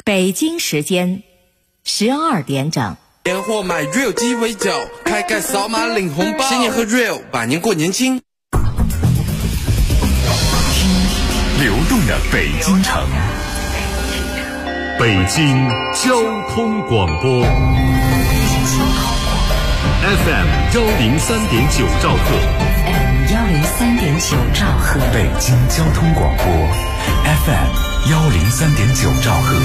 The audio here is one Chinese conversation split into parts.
北京时间12点整。 年货买 Real 鸡尾酒，开盖扫码领红包，新年喝 Real， 百年过年轻。 流动的北京城，北京交通广播 FM 103.9兆赫， 103.9兆赫， 北京交通广播 FM 103.9兆赫。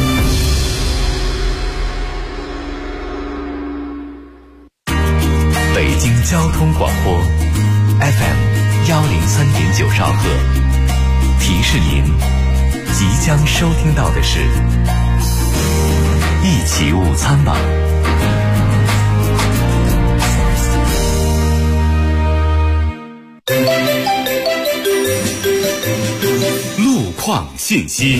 北京交通广播 FM 103.9兆赫，提示您即将收听到的是一起午餐吧。路况信息。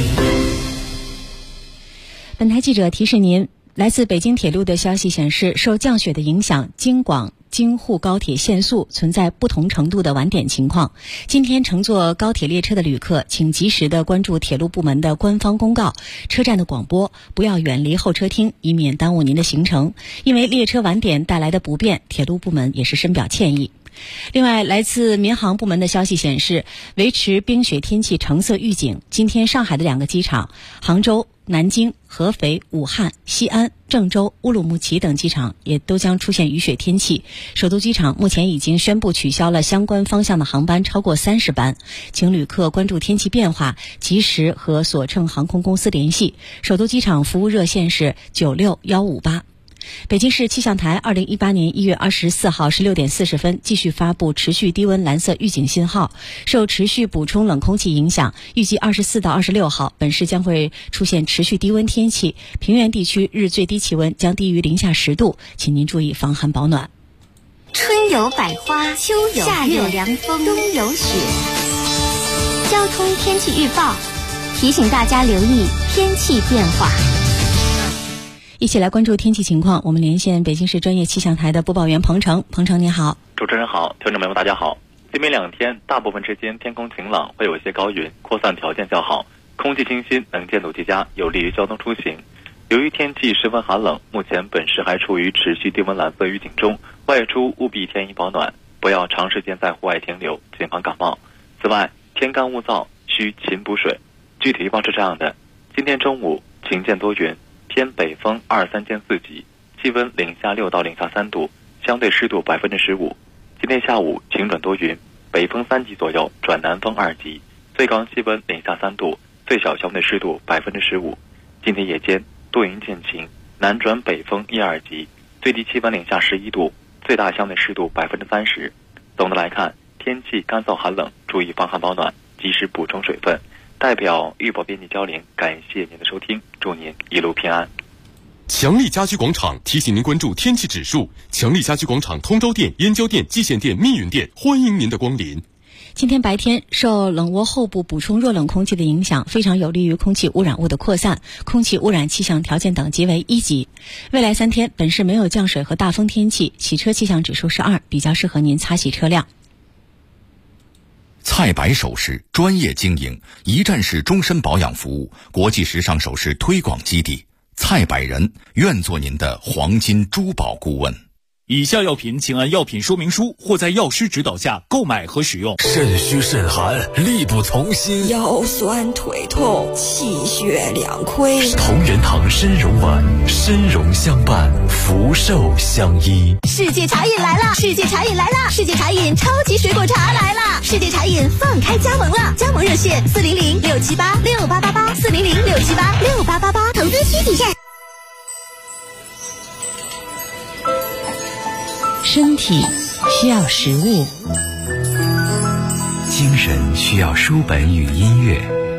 本台记者提示您，来自北京铁路的消息显示，受降雪的影响，京广京沪高铁限速存在不同程度的晚点情况。今天乘坐高铁列车的旅客，请及时的关注铁路部门的官方公告、车站的广播，不要远离候车厅，以免耽误您的行程。因为列车晚点带来的不便，铁路部门也是深表歉意。另外，来自民航部门的消息显示，维持冰雪天气橙色预警。今天上海的2个机场，杭州、南京、合肥、武汉、西安、郑州、乌鲁木齐等机场也都将出现雨雪天气。首都机场目前已经宣布取消了相关方向的航班超过30班，请旅客关注天气变化，及时和所乘航空公司联系。首都机场服务热线是96158。北京市气象台2018年1月24号16点40分继续发布持续低温蓝色预警信号。受持续补充冷空气影响，预计24到26号本市将会出现持续低温天气，平原地区日最低气温将低于零下10度，请您注意防寒保暖。 春有百花，秋有夏有凉风，冬有雪。交通天气预报提醒大家留意天气变化。 一起来关注天气情况，我们连线北京市专业气象台的播报员彭程。彭程你好。 主持人好，听众朋友们大家好。今明2天大部分时间天空晴朗，会有一些高云，扩散条件较好，空气清新，能见度极佳，有利于交通出行。由于天气十分寒冷，目前本市还处于持续低温蓝色预警中，外出务必添衣保暖，不要长时间在户外停留，谨防感冒。此外，天干物燥，需勤补水。具体预报是这样的：今天中午晴间多云，偏北风2-3间4级，气温零下6到零下3度，相对湿度15%。今天下午晴转多云，北风3级左右转南风2级，最高气温零下3度，最小相对湿度15%。今天夜间多云见晴，南转北风1-2级，最低气温零下11度，最大相对湿度30%。总的来看，天气干燥寒冷，注意防寒保暖，及时补充水分。代表预报编辑焦玲感谢您的收听，祝您一路平安。 强力家居广场提醒您关注天气指数。强力家居广场通州店、燕郊店、蓟县店、密云店欢迎您的光临。 今天白天受冷涡后部补充弱冷空气的影响，非常有利于空气污染物的扩散，空气污染气象条件等级为1级。未来3天本市没有降水和大风天气，洗车气象指数是2，比较适合您擦洗车辆。 蔡白首饰专业经营，一站式终身保养服务，国际时尚首饰推广基地。蔡百人愿做您的黄金珠宝顾问。 以下药品请按药品说明书或在药师指导下购买和使用。 肾虚肾寒，力不从心， 腰酸腿痛，气血两亏。 同仁堂参茸丸，参茸相伴，福寿相依。 世界茶饮来了！世界茶饮来了！世界茶饮超级水果茶来了！世界茶饮放开加盟了，加盟热线400-678-6888，400-678-6888，投资需谨慎。 身体需要食物， 精神需要书本与音乐，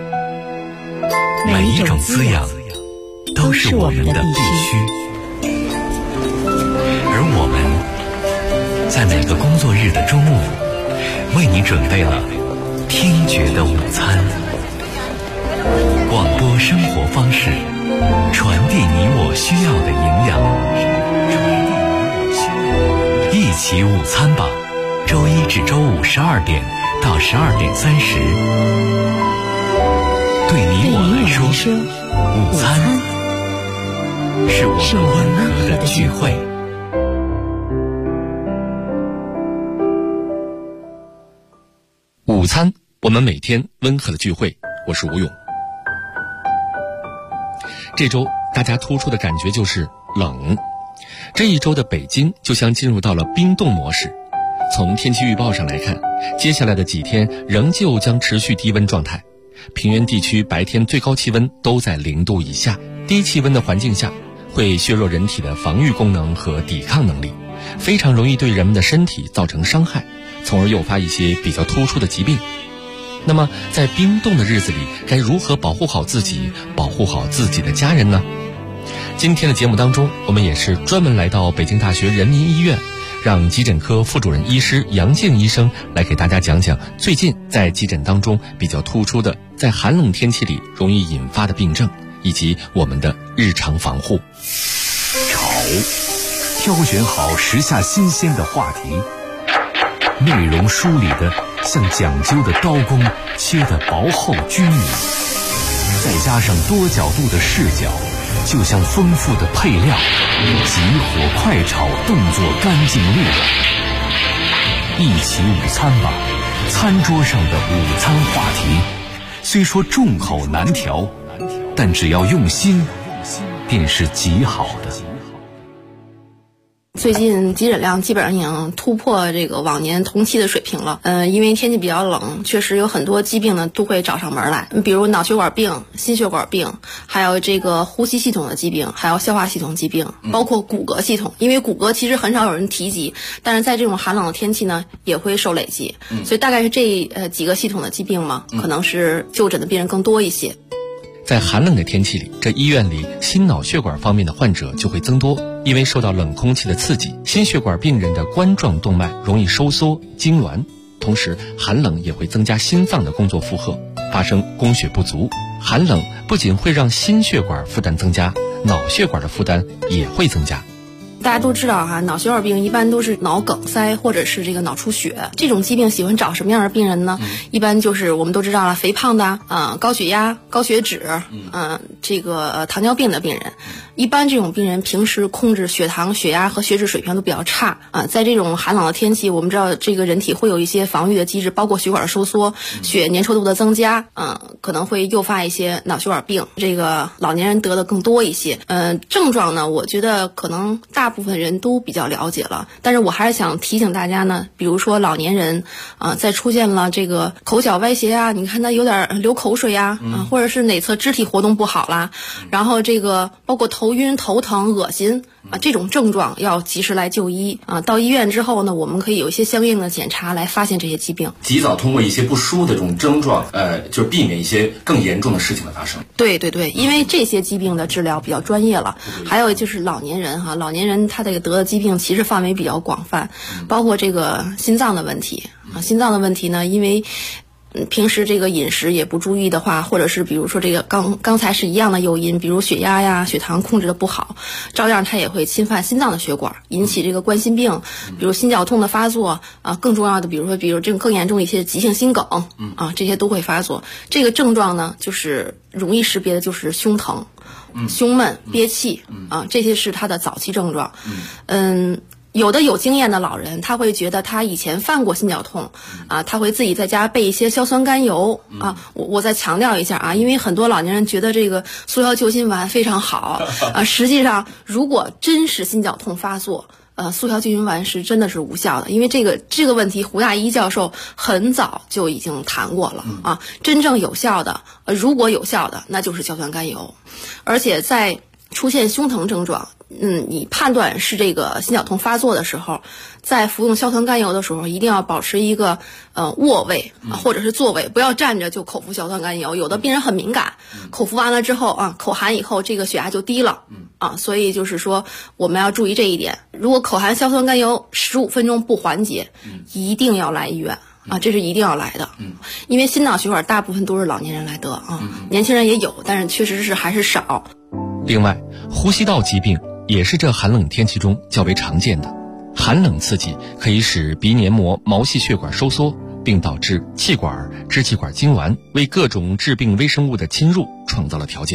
每一种滋养都是我们的必须。而我们在每个工作日的中午，为你准备了听觉的午餐。广播生活方式，传递你我需要的营养。一起午餐吧，周一至周五12点到12点30。对你我来说，午餐是我们温和的聚会。 午餐，我们每天温和的聚会。我是吴勇。这周大家突出的感觉就是冷。这一周的北京就像进入到了冰冻模式。从天气预报上来看，接下来的几天仍旧将持续低温状态。平原地区白天最高气温都在0度以下，低气温的环境下会削弱人体的防御功能和抵抗能力，非常容易对人们的身体造成伤害，从而诱发一些比较突出的疾病。那么在冰冻的日子里，该如何保护好自己，保护好自己的家人呢？今天的节目当中，我们也是专门来到北京大学人民医院，让急诊科副主任医师杨静医生来给大家讲讲最近在急诊当中比较突出的在寒冷天气里容易引发的病症，以及我们的日常防护。 炒，挑选好时下新鲜的话题，内容梳理的像讲究的刀工，切得薄厚均匀，再加上多角度的视角，就像丰富的配料，急火快炒，动作干净利落。一起午餐吧，餐桌上的午餐话题，虽说众口难调，但只要用心，便是极好的。 最近急诊量基本上已经突破这个往年同期的水平了。因为天气比较冷，确实有很多疾病呢都会找上门来，比如脑血管病、心血管病，还有这个呼吸系统的疾病，还有消化系统疾病，包括骨骼系统。因为骨骼其实很少有人提及，但是在这种寒冷的天气呢也会受累积，所以大概是这几个系统的疾病嘛，可能是就诊的病人更多一些。 在寒冷的天气里，这医院里心脑血管方面的患者就会增多，因为受到冷空气的刺激，心血管病人的冠状动脉容易收缩痉挛，同时寒冷也会增加心脏的工作负荷，发生供血不足。寒冷不仅会让心血管负担增加，脑血管的负担也会增加。 大家都知道哈，脑血管病一般都是脑梗塞或者是这个脑出血，这种疾病喜欢找什么样的病人呢？一般就是我们都知道了，肥胖的高血压、高血脂，这个糖尿病的病人。一般这种病人平时控制血糖、血压和血脂水平都比较差在这种寒冷的天气，我们知道这个人体会有一些防御的机制，包括血管的收缩、血粘稠度的增加，可能会诱发一些脑血管病，这个老年人得的更多一些。症状呢，我觉得可能大部分人都比较了解了，但是我还是想提醒大家呢，比如说老年人在出现了这个口角歪斜啊，你看他有点流口水啊，或者是哪侧肢体活动不好啦，然后这个包括头晕、头疼、恶心这种症状要及时来就医到医院之后呢，我们可以有一些相应的检查来发现这些疾病， 及早通过一些不舒服的这种症状，就是避免一些更严重的事情的发生。 对对对，因为这些疾病的治疗比较专业了。还有就是老年人老年人他这个得的疾病其实范围比较广泛，包括这个心脏的问题心脏的问题呢，因为平时这个饮食也不注意的话，或者是比如说这个刚才是一样的诱因，比如血压呀、血糖控制的不好，照样它也会侵犯心脏的血管，引起这个冠心病，比如心绞痛的发作更重要的比如这种更严重的一些急性心梗这些都会发作。这个症状呢，就是容易识别的就是胸疼、胸闷、憋气这些是它的早期症状。有的有经验的老人，他会觉得他以前犯过心绞痛他会自己在家备一些硝酸甘油我再强调一下因为很多老年人觉得这个速效救心丸非常好实际上如果真是心绞痛发作速效救心丸是真的是无效的，因为这个问题胡大一教授很早就已经谈过了真正有效的如果有效的那就是硝酸甘油，而且在出现胸疼症状你判断是这个心绞痛发作的时候，在服用硝酸甘油的时候一定要保持一个卧位或者是坐位，不要站着就口服硝酸甘油。有的病人很敏感口服完了之后口含以后这个血压就低了所以就是说我们要注意这一点，如果口含硝酸甘油15分钟不缓解一定要来医院这是一定要来的因为心脑血管大部分都是老年人来得年轻人也有，但是确实是还是少。 另外，呼吸道疾病也是这寒冷天气中较为常见的。寒冷刺激可以使鼻黏膜毛细血管收缩，并导致气管、支气管痉挛，为各种致病微生物的侵入创造了条件。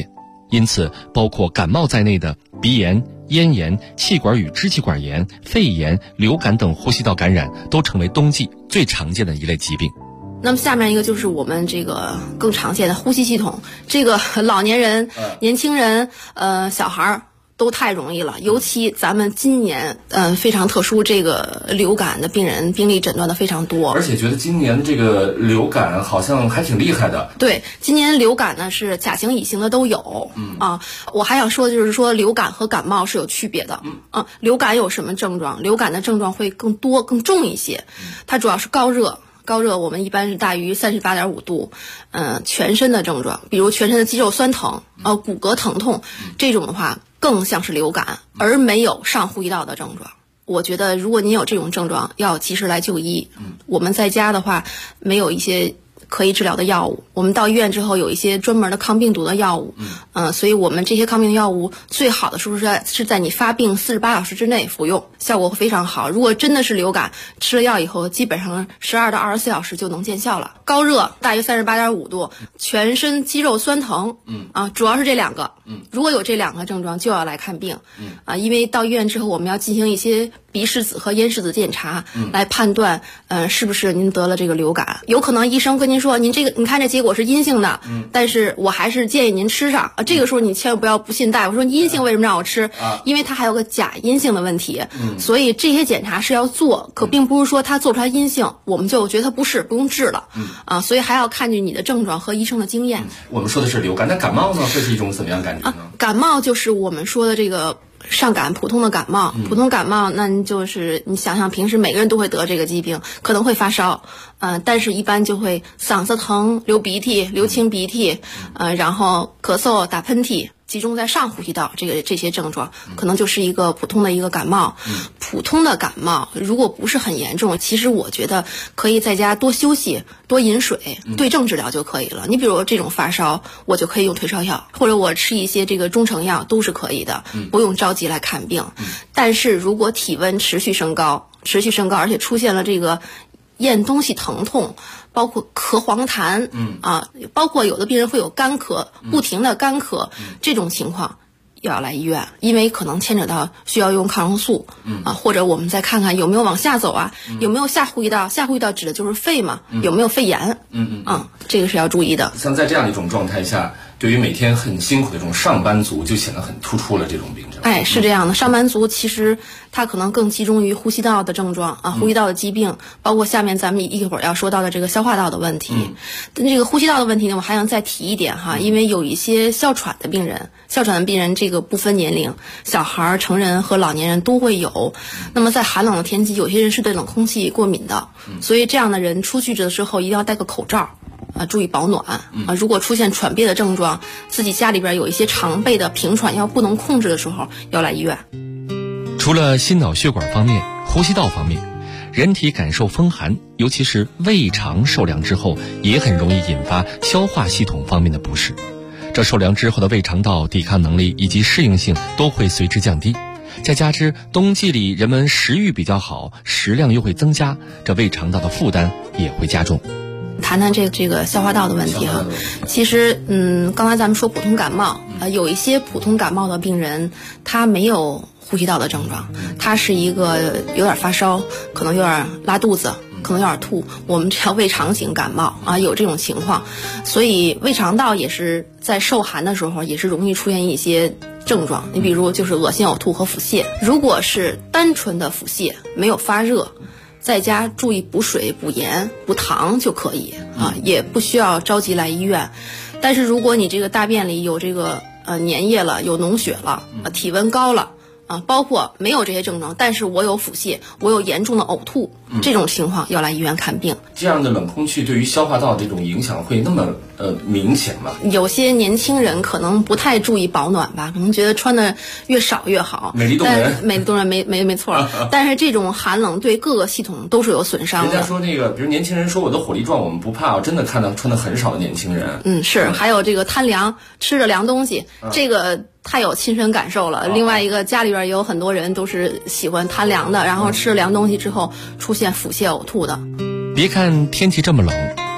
因此包括感冒在内的鼻炎、咽炎、气管与支气管炎、肺炎、流感等呼吸道感染都成为冬季最常见的一类疾病。 那么下面一个就是我们这个更常见的呼吸系统，这个老年人、年轻人、小孩都太容易了，尤其咱们今年非常特殊，这个流感的病人病例诊断的非常多， 而且觉得今年这个流感好像还挺厉害的。 对，今年流感呢是甲型、乙型的都有。我还想说的就是说流感和感冒是有区别的。流感有什么症状？流感的症状会更多、更重一些，它主要是高热。高热我们一般是大于38.5度，全身的症状，比如全身的肌肉酸疼，骨骼疼痛，这种的话更像是流感，而没有上呼吸道的症状。我觉得如果您有这种症状，要及时来就医。我们在家的话，没有一些可以治疗的药物，我们到医院之后有一些专门的抗病毒的药物，所以我们这些抗病毒药物最好的是在你发病48小时之内服用，效果会非常好。如果真的是流感，吃了药以后基本上12到24小时就能见效了。高热大于38.5度，全身肌肉酸疼，主要是这两个。如果有这两个症状就要来看病，因为到医院之后我们要进行一些鼻拭子和咽拭子检查，来判断是不是您得了这个流感。有可能医生跟您说您看这结果是阴性的，但是我还是建议您吃上。这个时候你千万不要不信大夫，说阴性为什么让我吃？因为它还有个假阴性的问题，所以这些检查是要做，可并不是说它做出来阴性我们就觉得它不用治了。所以还要看据你的症状和医生的经验。 我们说的是流感，那感冒呢会是一种怎么样感觉呢？ 感冒就是我们说的这个上感，普通的感冒。普通感冒那就是你想想平时每个人都会得这个疾病，可能会发烧，但是一般就会嗓子疼、流鼻涕、流清鼻涕，然后咳嗽、打喷嚏，集中在上呼吸道这些症状，可能就是一个普通的一个感冒。普通的感冒如果不是很严重，其实我觉得可以在家多休息、多饮水，对症治疗就可以了。你比如这种发烧，我就可以用退烧药，或者我吃一些这个中成药都是可以的，不用着急来看病。但是如果体温持续升高，而且出现了这个咽东西疼痛，包括咳黄痰，包括有的病人会有干咳，不停的干咳，这种情况要来医院，因为可能牵扯到需要用抗生素，或者我们再看看有没有往下走啊，有没有下呼吸道，下呼吸道指的就是肺嘛，有没有肺炎，这个是要注意的。 像在这样的一种状态下，对于每天很辛苦的这种上班族就显得很突出了这种病症。 是这样的，上班族其实他可能更集中于呼吸道的症状呼吸道的疾病，包括下面咱们一会儿要说到的这个消化道的问题。这个呼吸道的问题呢，我还想再提一点因为有一些哮喘的病人这个不分年龄，小孩、成人和老年人都会有。那么在寒冷的天气，有些人是对冷空气过敏的，所以这样的人出去的时候一定要戴个口罩。注意保暖如果出现喘憋的症状，自己家里边有一些常备的平喘药不能控制的时候，要来医院。 除了心脑血管方面，呼吸道方面，人体感受风寒，尤其是胃肠受凉之后，也很容易引发消化系统方面的不适。这受凉之后的胃肠道抵抗能力以及适应性都会随之降低，再加之冬季里人们食欲比较好，食量又会增加，这胃肠道的负担也会加重。 谈谈这个消化道的问题其实刚才咱们说普通感冒有一些普通感冒的病人他没有呼吸道的症状，他是一个有点发烧，可能有点拉肚子，可能有点吐，我们叫胃肠型感冒有这种情况。所以胃肠道也是在受寒的时候也是容易出现一些症状，你比如就是恶心、呕吐和腹泻。如果是单纯的腹泻，没有发热，在家注意补水、补盐、补糖就可以也不需要着急来医院。但是如果你这个大便里有这个粘液了，有脓血了体温高了包括没有这些症状，但是我有腹泻，我有严重的呕吐，这种情况要来医院看病。 这样的冷空气对于消化道这种影响会那么明显吗？ 有些年轻人可能不太注意保暖吧，可能觉得穿的越少越好。 美丽动人， 美丽动人没错。但是这种寒冷对各个系统都是有损伤的。 人家说那个，比如年轻人说我的火力壮，我们不怕，真的看到穿的很少的年轻人。 是，还有这个贪凉，吃着凉东西，这个太有亲身感受了。另外一个，家里边也有很多人都是喜欢贪凉的，然后吃了凉东西之后出现腹泻、呕吐的。 别看天气这么冷，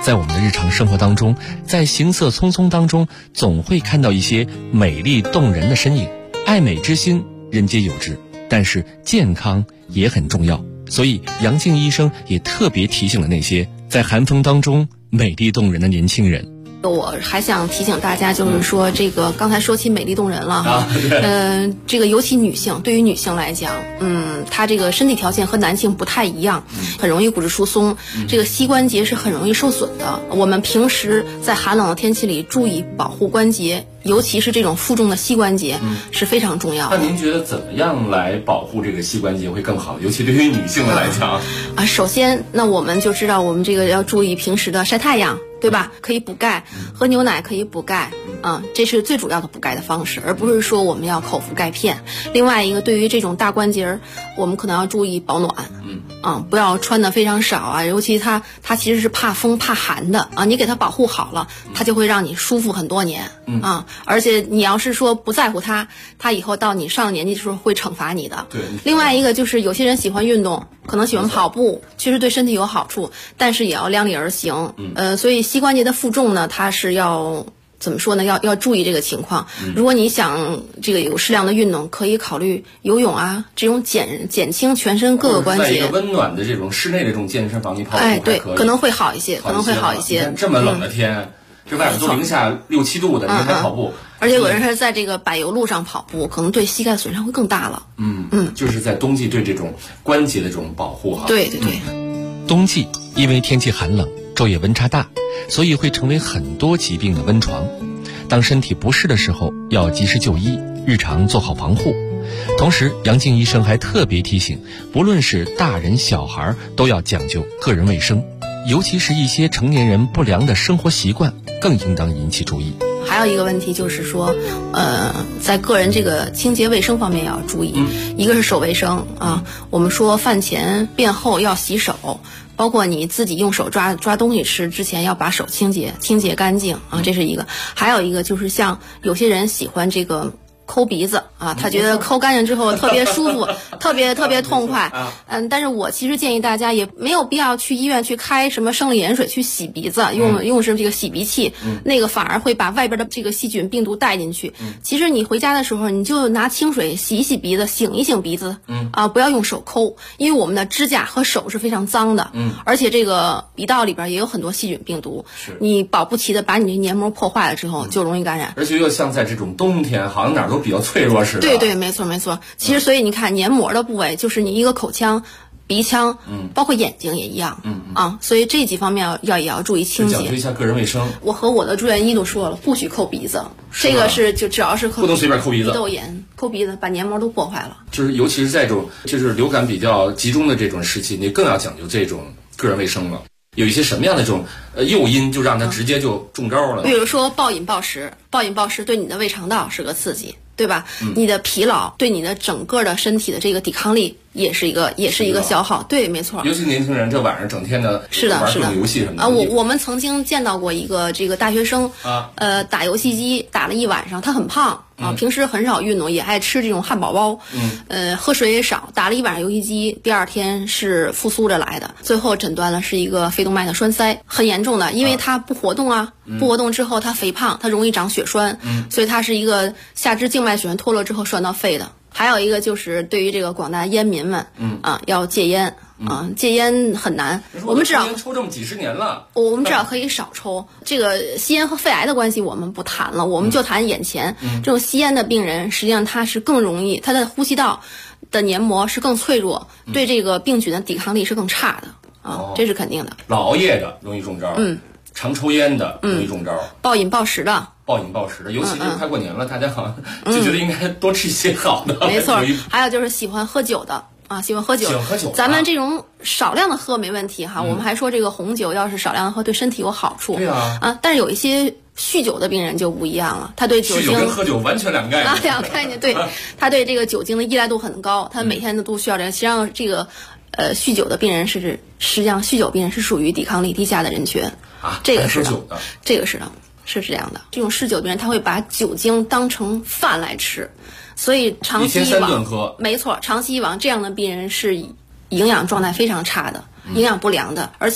在我们的日常生活当中，在行色匆匆当中，总会看到一些美丽动人的身影。爱美之心，人皆有之，但是健康也很重要。所以杨静医生也特别提醒了那些在寒风当中美丽动人的年轻人。 我还想提醒大家，就是说这个刚才说起美丽动人了哈，这个尤其女性，对于女性来讲，她这个身体条件和男性不太一样，很容易骨质疏松，这个膝关节是很容易受损的。我们平时在寒冷的天气里注意保护关节，尤其是这种负重的膝关节是非常重要的。 那您觉得怎么样来保护这个膝关节会更好？尤其对于女性来讲首先，那我们就知道我们这个要注意平时的晒太阳，对吧？可以补钙，喝牛奶可以补钙，这是最主要的补钙的方式，而不是说我们要口服钙片。另外一个，对于这种大关节，我们可能要注意保暖，不要穿的非常少啊，尤其它其实是怕风怕寒的啊，你给它保护好了，它就会让你舒服很多年而且你要是说不在乎它以后到你上了年纪的时候会惩罚你的。 对。 另外一个就是有些人喜欢运动，可能喜欢跑步，确实对身体有好处，但是也要量力而行。所以膝关节的负重呢，它是要怎么说呢？要注意这个情况。如果你想这个有适量的运动，可以考虑游泳啊，这种减轻全身各个关节。 在一个温暖的这种室内的这种健身房，你跑步对，可能会好一些，可能会好一些。 这么冷的天，这外面都零下6、7度的，你还跑步？ 而且有人是在这个柏油路上跑步，可能对膝盖损伤会更大了。 就是在冬季对这种关节的这种保护哈。 对。 冬季因为天气寒冷，昼夜温差大，所以会成为很多疾病的温床。当身体不适的时候，要及时就医，日常做好防护。同时，杨静医生还特别提醒，不论是大人小孩，都要讲究个人卫生，尤其是一些成年人不良的生活习惯，更应当引起注意。 还有一个问题就是说，在个人这个清洁卫生方面要注意。一个是手卫生啊，我们说饭前便后要洗手，包括你自己用手抓东西吃之前要把手清洁干净啊，这是一个。还有一个就是像有些人喜欢这个抠鼻子啊，他觉得抠干净之后特别舒服，特别痛快。但是我其实建议大家也没有必要去医院去开什么生理盐水去洗鼻子，用是这个洗鼻器，那个反而会把外边的这个细菌病毒带进去。其实你回家的时候，你就拿清水洗一洗鼻子，醒一醒鼻子，不要用手抠，因为我们的指甲和手是非常脏的，而且这个鼻道里边也有很多细菌病毒，你保不齐的把你的黏膜破坏了之后，就容易感染。 而且又像在这种冬天，好像哪儿都比较脆弱似的。 对，没错。其实所以你看，黏膜的部位就是你一个口腔、鼻腔，包括眼睛也一样，所以这几方面也要注意清洁。 讲究一下个人卫生。 我和我的住院医都说了，不许抠鼻子，这个是就只要是不能随便抠鼻子， 鼻窦炎抠鼻子把黏膜都破坏了。 就是尤其是在这种就是流感比较集中的这种时期，你更要讲究这种个人卫生了。有一些什么样的这种诱因，就让他直接就中招了？ 比如说暴饮暴食对你的胃肠道是个刺激，对吧？你的疲劳对你的整个的身体的这个抵抗力也是一个消耗。对，没错。 尤其年轻人这晚上整天的玩各种游戏什么的。 我们曾经见到过一个这个大学生打游戏机打了一晚上，他很胖平时很少运动，也爱吃这种汉堡包，喝水也少，打了一晚上游戏机，第二天是复苏着来的，最后诊断了是一个肺动脉的栓塞，很严重的，因为他不活动不活动之后他肥胖，他容易长血栓，所以他是一个下肢静脉血栓脱落之后栓到肺的。还有一个就是对于这个广大烟民们，要戒烟戒烟很难。我们至少抽这么几十年了， 我们至少可以少抽。这个吸烟和肺癌的关系我们不谈了，我们就谈眼前。这种吸烟的病人，实际上他是更容易，他的呼吸道的黏膜是更脆弱，对这个病菌的抵抗力是更差的这是肯定的。 老熬夜的容易中招，常抽烟的容易中招， 暴饮暴食的， 尤其是快过年了，大家好像就觉得应该多吃一些好的。 没错，还有就是喜欢喝酒的喜欢喝酒。咱们这种少量的喝没问题哈，我们还说这个红酒要是少量的喝对身体有好处。 对但是有一些酗酒的病人就不一样了，他对酒精酗酒跟喝酒完全两个概念。 两个概念，对，他对这个酒精的依赖度很高，他每天都需要这个。实际上这个酗酒的病人实际上酗酒病人是属于抵抗力低下的人群这个是的，这个是的。是这样的，这种嗜酒病人他会把酒精当成饭来吃，所以长期以往一天3顿喝， 没错，长期以往这样的病人是营养状态非常差的，营养不良的，而且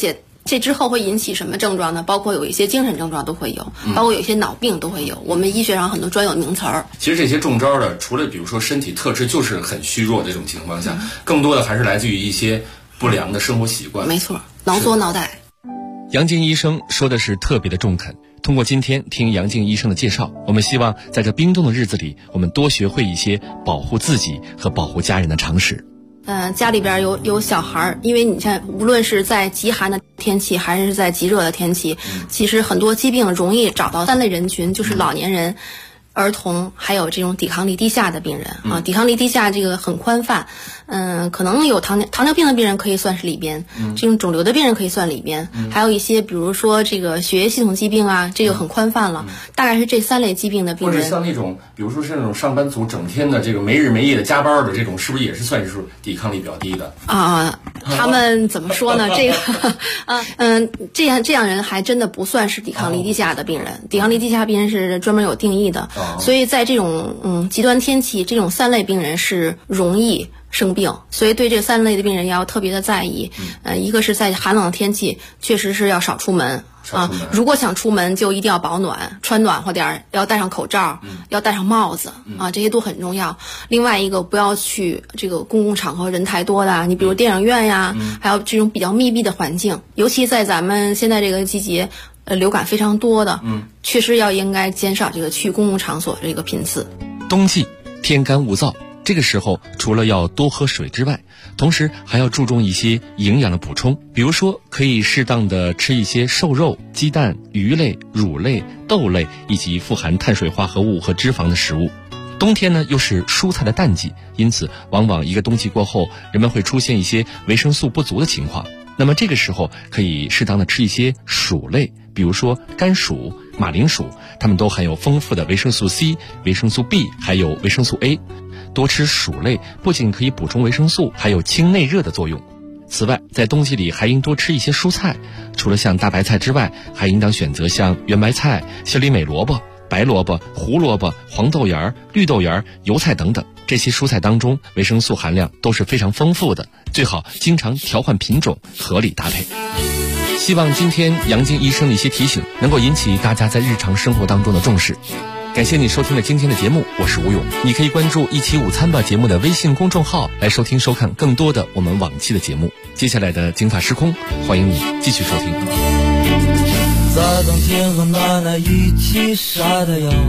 这之后会引起什么症状呢？包括有一些精神症状都会有，包括有一些脑病都会有。我们医学上很多专有名词儿。 其实这些中招的，除了比如说身体特质就是很虚弱的这种情况下，更多的还是来自于一些不良的生活习惯。 没错，挠缩脑袋。 杨静医生说的是特别的中肯。通过今天听杨静医生的介绍，我们希望在这冰冻的日子里，我们多学会一些保护自己和保护家人的常识。 家里边有小孩儿，因为你看，无论是在极寒的天气还是在极热的天气，其实很多疾病容易找到3类人群，就是老年人、儿童，还有这种抵抗力低下的病人啊。抵抗力低下这个很宽泛，可能有糖尿病的病人可以算是里边，这种肿瘤的病人可以算里边，还有一些比如说这个血液系统疾病啊，这个很宽泛了。大概是这3类疾病的病人。 或者像那种，比如说是那种上班族整天的这个没日没夜的加班的这种，是不是也是算是抵抗力比较低的啊？ 他们怎么说呢？这个这样人还真的不算是抵抗力低下的病人。抵抗力低下病人是专门有定义的。所以在这种极端天气，这种3类病人是容易生病，所以对这3类的病人要特别的在意。一个是在寒冷的天气，确实是要少出门啊。如果想出门，就一定要保暖，穿暖和点，要戴上口罩，要戴上帽子啊，这些都很重要。另外一个，不要去这个公共场合人太多的，你比如电影院呀，还有这种比较密闭的环境，尤其在咱们现在这个季节。流感非常多的，确实应该减少这个去公共场所这个频次。 冬季天干物燥，这个时候除了要多喝水之外，同时还要注重一些营养的补充，比如说可以适当的吃一些瘦肉、鸡蛋、鱼类、乳类、豆类以及富含碳水化合物和脂肪的食物。冬天呢又是蔬菜的淡季，因此往往一个冬季过后，人们会出现一些维生素不足的情况。那么这个时候可以适当的吃一些薯类，比如说甘薯、马铃薯，它们都含有丰富的维生素 C、维生素 B 还有维生素 A。 多吃薯类不仅可以补充维生素，还有清内热的作用。此外，在冬季里还应多吃一些蔬菜，除了像大白菜之外，还应当选择像圆白菜、小李美萝卜、白萝卜、胡萝卜、黄豆芽、绿豆芽、油菜等等。这些蔬菜当中维生素含量都是非常丰富的，最好经常调换品种，合理搭配。希望今天杨静医生的一些提醒能够引起大家在日常生活当中的重视。感谢你收听了今天的节目，我是吴勇。你可以关注一起午餐吧节目的微信公众号来收听收看更多的我们往期的节目。接下来的金法时空，欢迎你继续收听。 在冬天和奶奶一起晒太阳，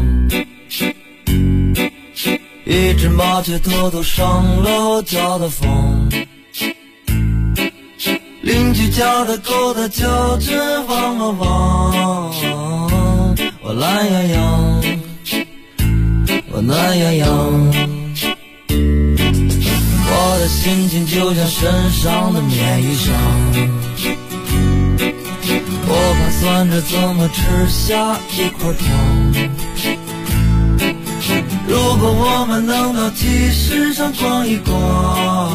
一只麻雀偷偷上了我家的房，邻居家的狗它叫着汪汪汪，我懒洋洋，我懒洋洋，我的心情就像身上的棉衣裳，我盘算着怎么吃下一块糖。如果我们能到集市上逛一逛，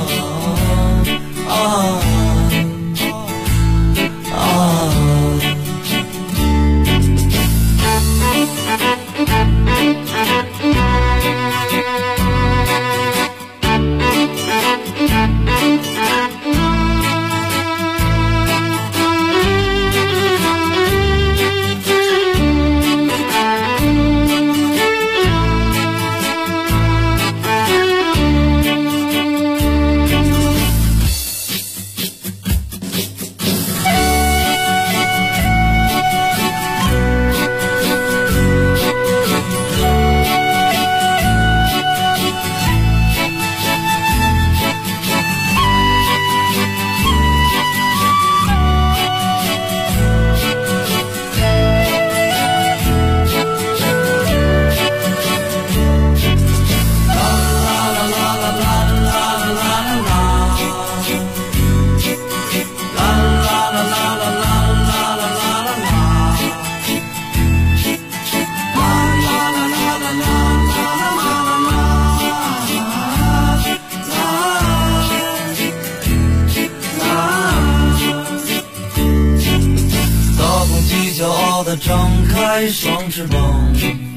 张开双翅膀，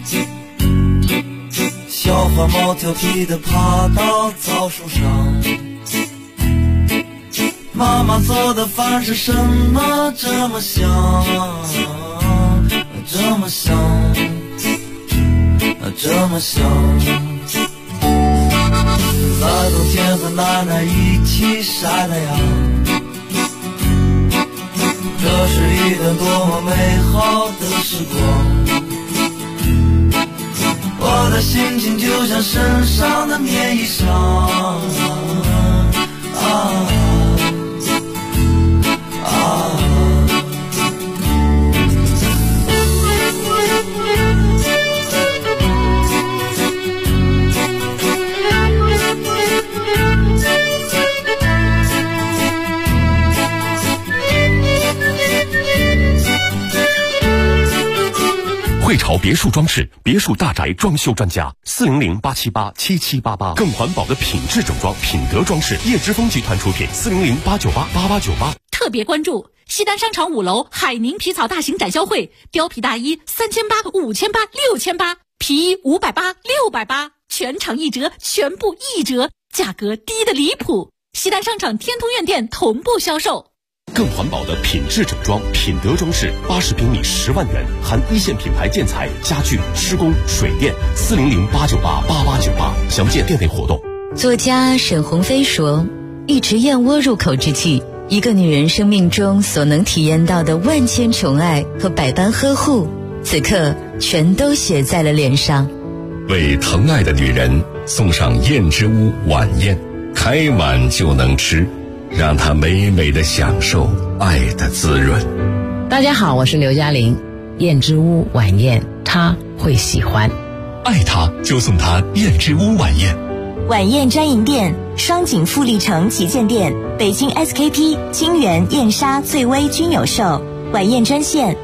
小花猫调皮地爬到枣树上， 妈妈做的饭是什么这么香，这么香，这么香。在冬天和奶奶一起晒太阳，这是一段多么美好的时光。我的心情就像身上的棉衣裳， 汇潮别墅装饰，别墅大宅装修专家，400-878-7788，更环保的品质整装，品德装饰，叶之峰集团出品，400-898-8898。 特别关注西单商场5楼海宁皮草大型展销会，貂皮大衣3800、5800、6800，皮衣580、680，全场1折，全部1折，价格低得离谱。西单商场天通苑店同步销售。 更环保的品质整装，品德装饰，80平米10万元，含一线品牌建材、家具、施工、水电，400-898-8898，详见店内活动。 作家沈鸿飞说，一池燕窝入口之际，一个女人生命中所能体验到的万千宠爱和百般呵护，此刻全都写在了脸上。 为疼爱的女人送上燕之屋晚宴，开碗就能吃，让她美美的享受爱的滋润。 大家好，我是刘嘉玲。燕之屋晚宴，她会喜欢。 爱她就送她燕之屋晚宴。 晚宴专营店：双井富力城旗舰店、北京 SKP、金源、燕莎、翠微均有售。晚宴专线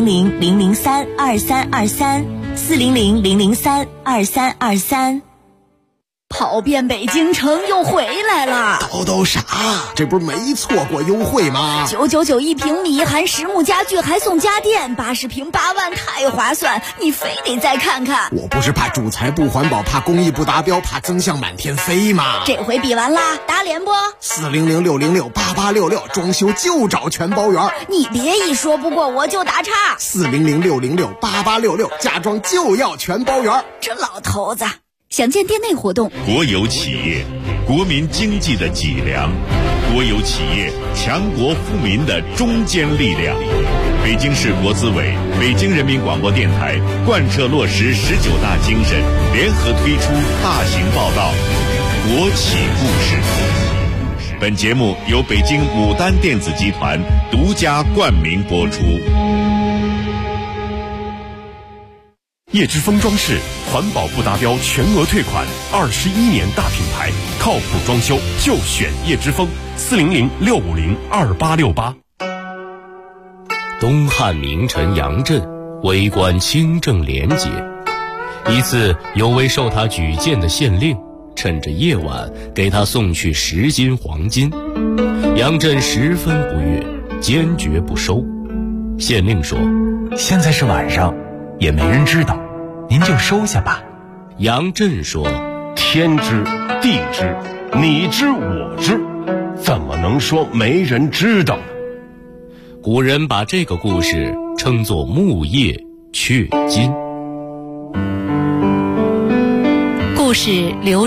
：400-003-2323，400-003-2323。 跑遍北京城又回来了， 都啥？这不是没错过优惠吗 ？999一平米，含实木家具还送家电，80平8万，太划算！你非得再看看。 我不是怕主材不环保，怕工艺不达标，怕增项满天飞吗？ 这回比完啦，打脸不 ？400-606-8866，装修就找全包圆。 你别一说不过我就打岔。 400-606-8866，家装就要全包圆。 这老头子。详见店内活动。 国有企业，国民经济的脊梁；国有企业，强国富民的中坚力量。北京市国资委、北京人民广播电台贯彻落实19大精神，联合推出大型报道《国企故事》。本节目由北京牡丹电子集团独家冠名播出。 叶之峰装饰，环保不达标全额退款，21年大品牌，靠谱装修就选叶之峰，400-650-2868。 东汉名臣杨震为官清正廉洁，一次有位受他举荐的县令趁着夜晚给他送去10斤黄金，杨震十分不悦，坚决不收。县令说：“ 现在是晚上，也没人知道，您就收下吧。” 杨震说：“ 天知地知，你知我知，怎么能说没人知道呢？” 古人把这个故事称作木叶雀金。 故事流